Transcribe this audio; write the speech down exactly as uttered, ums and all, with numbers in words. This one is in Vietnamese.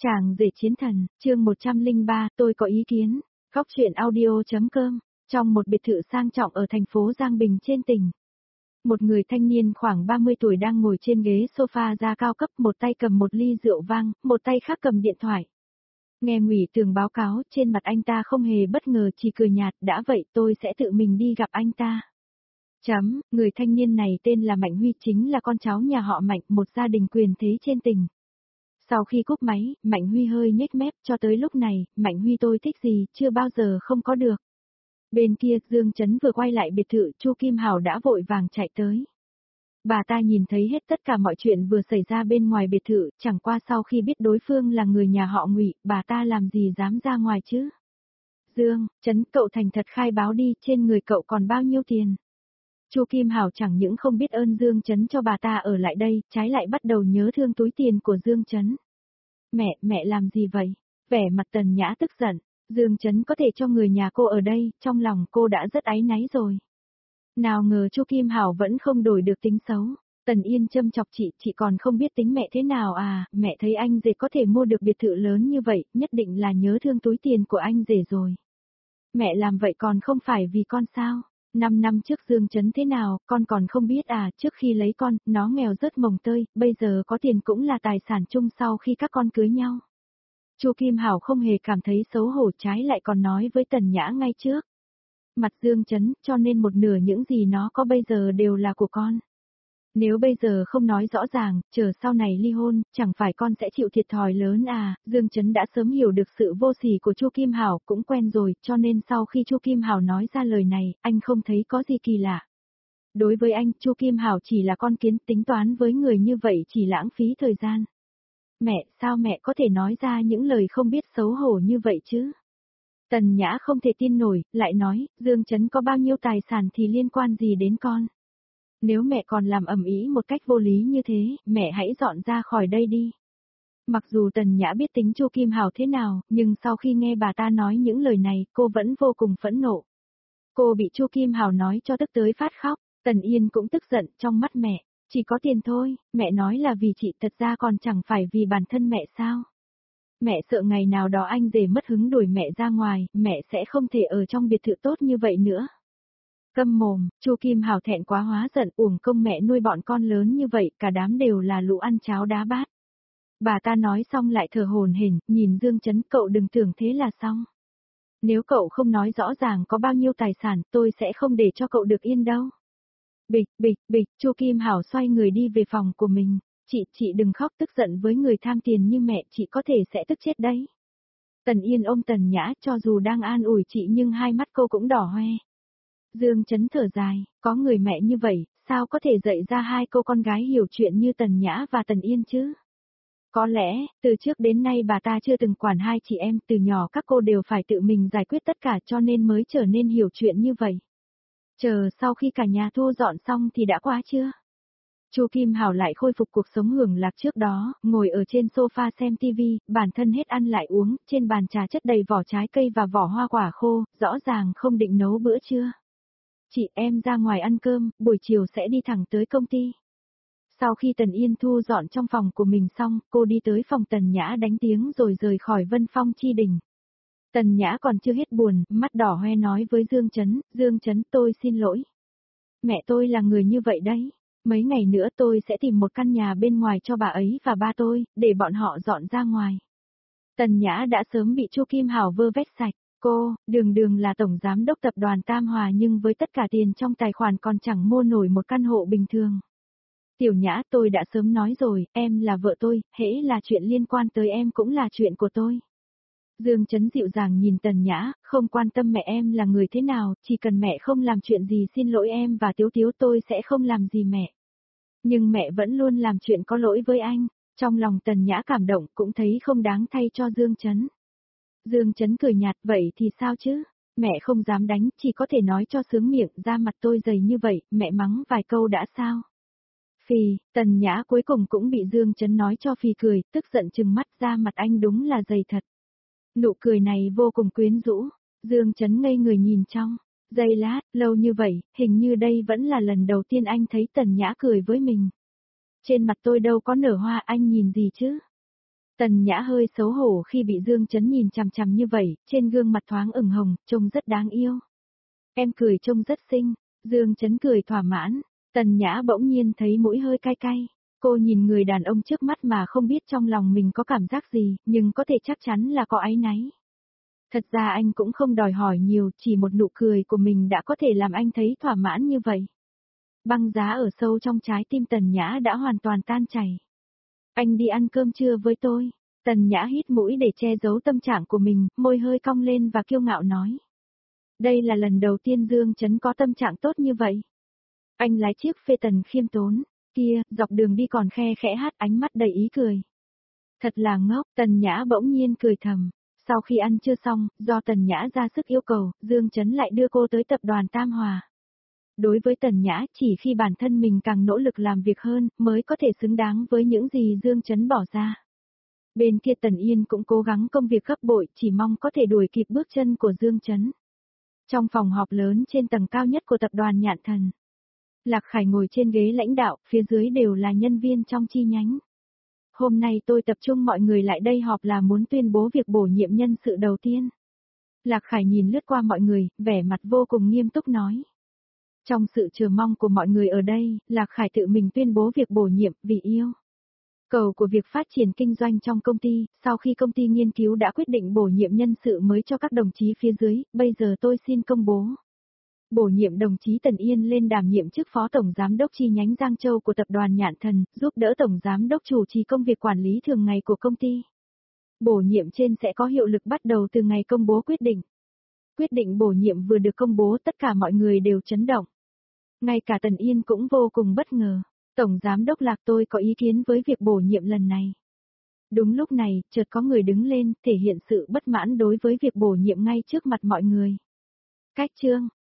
Chàng rể chiến thần, chương một trăm lẻ ba, tôi có ý kiến. Góc truyện audio.com, trong một biệt thự sang trọng ở thành phố Giang Bình trên tỉnh. Một người thanh niên khoảng ba mươi tuổi đang ngồi trên ghế sofa da cao cấp, một tay cầm một ly rượu vang, một tay khác cầm điện thoại. Nghe Ngụy Tường báo cáo, trên mặt anh ta không hề bất ngờ, chỉ cười nhạt, đã vậy tôi sẽ tự mình đi gặp anh ta. Chấm, người thanh niên này tên là Mạnh Huy, chính là con cháu nhà họ Mạnh, một gia đình quyền thế trên tỉnh. Sau khi cúp máy, Mạnh Huy hơi nhếch mép, cho tới lúc này, Mạnh Huy tôi thích gì, chưa bao giờ không có được. Bên kia, Dương Chấn vừa quay lại biệt thự, Chu Kim Hào đã vội vàng chạy tới. Bà ta nhìn thấy hết tất cả mọi chuyện vừa xảy ra bên ngoài biệt thự, chẳng qua sau khi biết đối phương là người nhà họ Ngụy, bà ta làm gì dám ra ngoài chứ. Dương, Chấn, cậu thành thật khai báo đi, trên người cậu còn bao nhiêu tiền? Chu Kim Hào chẳng những không biết ơn Dương Chấn cho bà ta ở lại đây, trái lại bắt đầu nhớ thương túi tiền của Dương Chấn. Mẹ, mẹ làm gì vậy? Vẻ mặt Tần Nhã tức giận, Dương Chấn có thể cho người nhà cô ở đây, trong lòng cô đã rất áy náy rồi. Nào ngờ Chu Kim Hào vẫn không đổi được tính xấu. Tần Yên châm chọc chị, chị còn không biết tính mẹ thế nào à, mẹ thấy anh rể có thể mua được biệt thự lớn như vậy, nhất định là nhớ thương túi tiền của anh rể rồi. Mẹ làm vậy còn không phải vì con sao? Năm năm trước Dương Chấn thế nào, con còn không biết à, trước khi lấy con, nó nghèo rớt mồng tơi, bây giờ có tiền cũng là tài sản chung sau khi các con cưới nhau. Chu Kim Hảo không hề cảm thấy xấu hổ, trái lại còn nói với Tần Nhã ngay trước mặt Dương Chấn, cho nên một nửa những gì nó có bây giờ đều là của con. Nếu bây giờ không nói rõ ràng, chờ sau này ly hôn, chẳng phải con sẽ chịu thiệt thòi lớn à, Dương Chấn đã sớm hiểu được sự vô sỉ của Chu Kim Hảo, cũng quen rồi, cho nên sau khi Chu Kim Hảo nói ra lời này, anh không thấy có gì kỳ lạ. Đối với anh, Chu Kim Hảo chỉ là con kiến, tính toán với người như vậy chỉ lãng phí thời gian. Mẹ, sao mẹ có thể nói ra những lời không biết xấu hổ như vậy chứ? Tần Nhã không thể tin nổi, lại nói, Dương Chấn có bao nhiêu tài sản thì liên quan gì đến con? Nếu mẹ còn làm ầm ĩ một cách vô lý như thế, mẹ hãy dọn ra khỏi đây đi. Mặc dù Tần Nhã biết tính Chu Kim Hào thế nào, nhưng sau khi nghe bà ta nói những lời này, cô vẫn vô cùng phẫn nộ. Cô bị Chu Kim Hào nói cho tức tới phát khóc, Tần Yên cũng tức giận, trong mắt mẹ, chỉ có tiền thôi, mẹ nói là vì chị, thật ra còn chẳng phải vì bản thân mẹ sao. Mẹ sợ ngày nào đó anh rể mất hứng đuổi mẹ ra ngoài, mẹ sẽ không thể ở trong biệt thự tốt như vậy nữa. Câm mồm, Chu Kim Hào thẹn quá hóa giận, uổng công mẹ nuôi bọn con lớn như vậy, cả đám đều là lũ ăn cháo đá bát. Bà ta nói xong lại thở hổn hển, nhìn Dương Chấn, cậu đừng tưởng thế là xong. Nếu cậu không nói rõ ràng có bao nhiêu tài sản, tôi sẽ không để cho cậu được yên đâu. Bịch, bịch, bịch, Chu Kim Hảo xoay người đi về phòng của mình. Chị, chị đừng khóc, tức giận với người tham tiền như mẹ, chị có thể sẽ tức chết đấy. Tần Yên ôm Tần Nhã, cho dù đang an ủi chị nhưng hai mắt cô cũng đỏ hoe. Dương Chấn thở dài, có người mẹ như vậy, sao có thể dạy ra hai cô con gái hiểu chuyện như Tần Nhã và Tần Yên chứ? Có lẽ, từ trước đến nay bà ta chưa từng quản hai chị em, từ nhỏ các cô đều phải tự mình giải quyết tất cả cho nên mới trở nên hiểu chuyện như vậy. Chờ sau khi cả nhà thu dọn xong thì đã quá chưa? Chu Kim Hảo lại khôi phục cuộc sống hưởng lạc trước đó, ngồi ở trên sofa xem tivi, bản thân hết ăn lại uống, trên bàn trà chất đầy vỏ trái cây và vỏ hoa quả khô, rõ ràng không định nấu bữa trưa. Chị em ra ngoài ăn cơm, buổi chiều sẽ đi thẳng tới công ty. Sau khi Tần Yên thu dọn trong phòng của mình xong, cô đi tới phòng Tần Nhã đánh tiếng rồi rời khỏi Vân Phong Chi Đình. Tần Nhã còn chưa hết buồn, mắt đỏ hoe nói với Dương Chấn, Dương Chấn tôi xin lỗi. Mẹ tôi là người như vậy đấy. Mấy ngày nữa tôi sẽ tìm một căn nhà bên ngoài cho bà ấy và ba tôi, để bọn họ dọn ra ngoài. Tần Nhã đã sớm bị Chu Kim Hảo vơ vét sạch. Cô, đường đường là tổng giám đốc tập đoàn Tam Hòa nhưng với tất cả tiền trong tài khoản còn chẳng mua nổi một căn hộ bình thường. Tiểu Nhã, tôi đã sớm nói rồi, em là vợ tôi, hễ là chuyện liên quan tới em cũng là chuyện của tôi. Dương Chấn dịu dàng nhìn Tần Nhã, không quan tâm mẹ em là người thế nào, chỉ cần mẹ không làm chuyện gì xin lỗi em và Tiếu Tiếu tôi sẽ không làm gì mẹ. Nhưng mẹ vẫn luôn làm chuyện có lỗi với anh, trong lòng Tần Nhã cảm động cũng thấy không đáng thay cho Dương Chấn. Dương Chấn cười nhạt, vậy thì sao chứ, mẹ không dám đánh, chỉ có thể nói cho sướng miệng, da mặt tôi dày như vậy, mẹ mắng vài câu đã sao. Phì, Tần Nhã cuối cùng cũng bị Dương Chấn nói cho phì cười, tức giận trừng mắt, da mặt anh đúng là dày thật. Nụ cười này vô cùng quyến rũ, Dương Chấn ngây người nhìn trong, giây lát, lâu như vậy, hình như đây vẫn là lần đầu tiên anh thấy Tần Nhã cười với mình. Trên mặt tôi đâu có nở hoa, anh nhìn gì chứ? Tần Nhã hơi xấu hổ khi bị Dương Chấn nhìn chằm chằm như vậy, trên gương mặt thoáng ửng hồng, trông rất đáng yêu. Em cười trông rất xinh, Dương Chấn cười thỏa mãn, Tần Nhã bỗng nhiên thấy mũi hơi cay cay. Cô nhìn người đàn ông trước mắt mà không biết trong lòng mình có cảm giác gì, nhưng có thể chắc chắn là có áy náy. Thật ra anh cũng không đòi hỏi nhiều, chỉ một nụ cười của mình đã có thể làm anh thấy thỏa mãn như vậy. Băng giá ở sâu trong trái tim Tần Nhã đã hoàn toàn tan chảy. Anh đi ăn cơm trưa với tôi. Tần Nhã hít mũi để che giấu tâm trạng của mình, môi hơi cong lên và kiêu ngạo nói. Đây là lần đầu tiên Dương Chấn có tâm trạng tốt như vậy. Anh lái chiếc phê tần khiêm tốn, kia, dọc đường đi còn khe khẽ hát, ánh mắt đầy ý cười. Thật là ngốc, Tần Nhã bỗng nhiên cười thầm. Sau khi ăn trưa xong, do Tần Nhã ra sức yêu cầu, Dương Chấn lại đưa cô tới tập đoàn Tam Hòa. Đối với Tần Nhã, chỉ khi bản thân mình càng nỗ lực làm việc hơn, mới có thể xứng đáng với những gì Dương Chấn bỏ ra. Bên kia Tần Yên cũng cố gắng công việc gấp bội, chỉ mong có thể đuổi kịp bước chân của Dương Chấn. Trong phòng họp lớn trên tầng cao nhất của tập đoàn Nhạn Thần, Lạc Khải ngồi trên ghế lãnh đạo, phía dưới đều là nhân viên trong chi nhánh. Hôm nay tôi tập trung mọi người lại đây họp là muốn tuyên bố việc bổ nhiệm nhân sự đầu tiên. Lạc Khải nhìn lướt qua mọi người, vẻ mặt vô cùng nghiêm túc nói. Trong sự chờ mong của mọi người ở đây, Lạc Khải tự mình tuyên bố việc bổ nhiệm vì yêu cầu của việc phát triển kinh doanh trong công ty, sau khi công ty nghiên cứu đã quyết định bổ nhiệm nhân sự mới cho các đồng chí phía dưới, bây giờ tôi xin công bố. Bổ nhiệm đồng chí Tần Yên lên đảm nhiệm chức Phó Tổng Giám đốc chi nhánh Giang Châu của tập đoàn Nhạn Thần, giúp đỡ Tổng Giám đốc chủ trì công việc quản lý thường ngày của công ty. Bổ nhiệm trên sẽ có hiệu lực bắt đầu từ ngày công bố quyết định. Quyết định bổ nhiệm vừa được công bố, tất cả mọi người đều chấn động. Ngay cả Tần Yên cũng vô cùng bất ngờ. Tổng Giám đốc Lạc, tôi có ý kiến với việc bổ nhiệm lần này. Đúng lúc này, chợt có người đứng lên, thể hiện sự bất mãn đối với việc bổ nhiệm ngay trước mặt mọi người. Cách chương,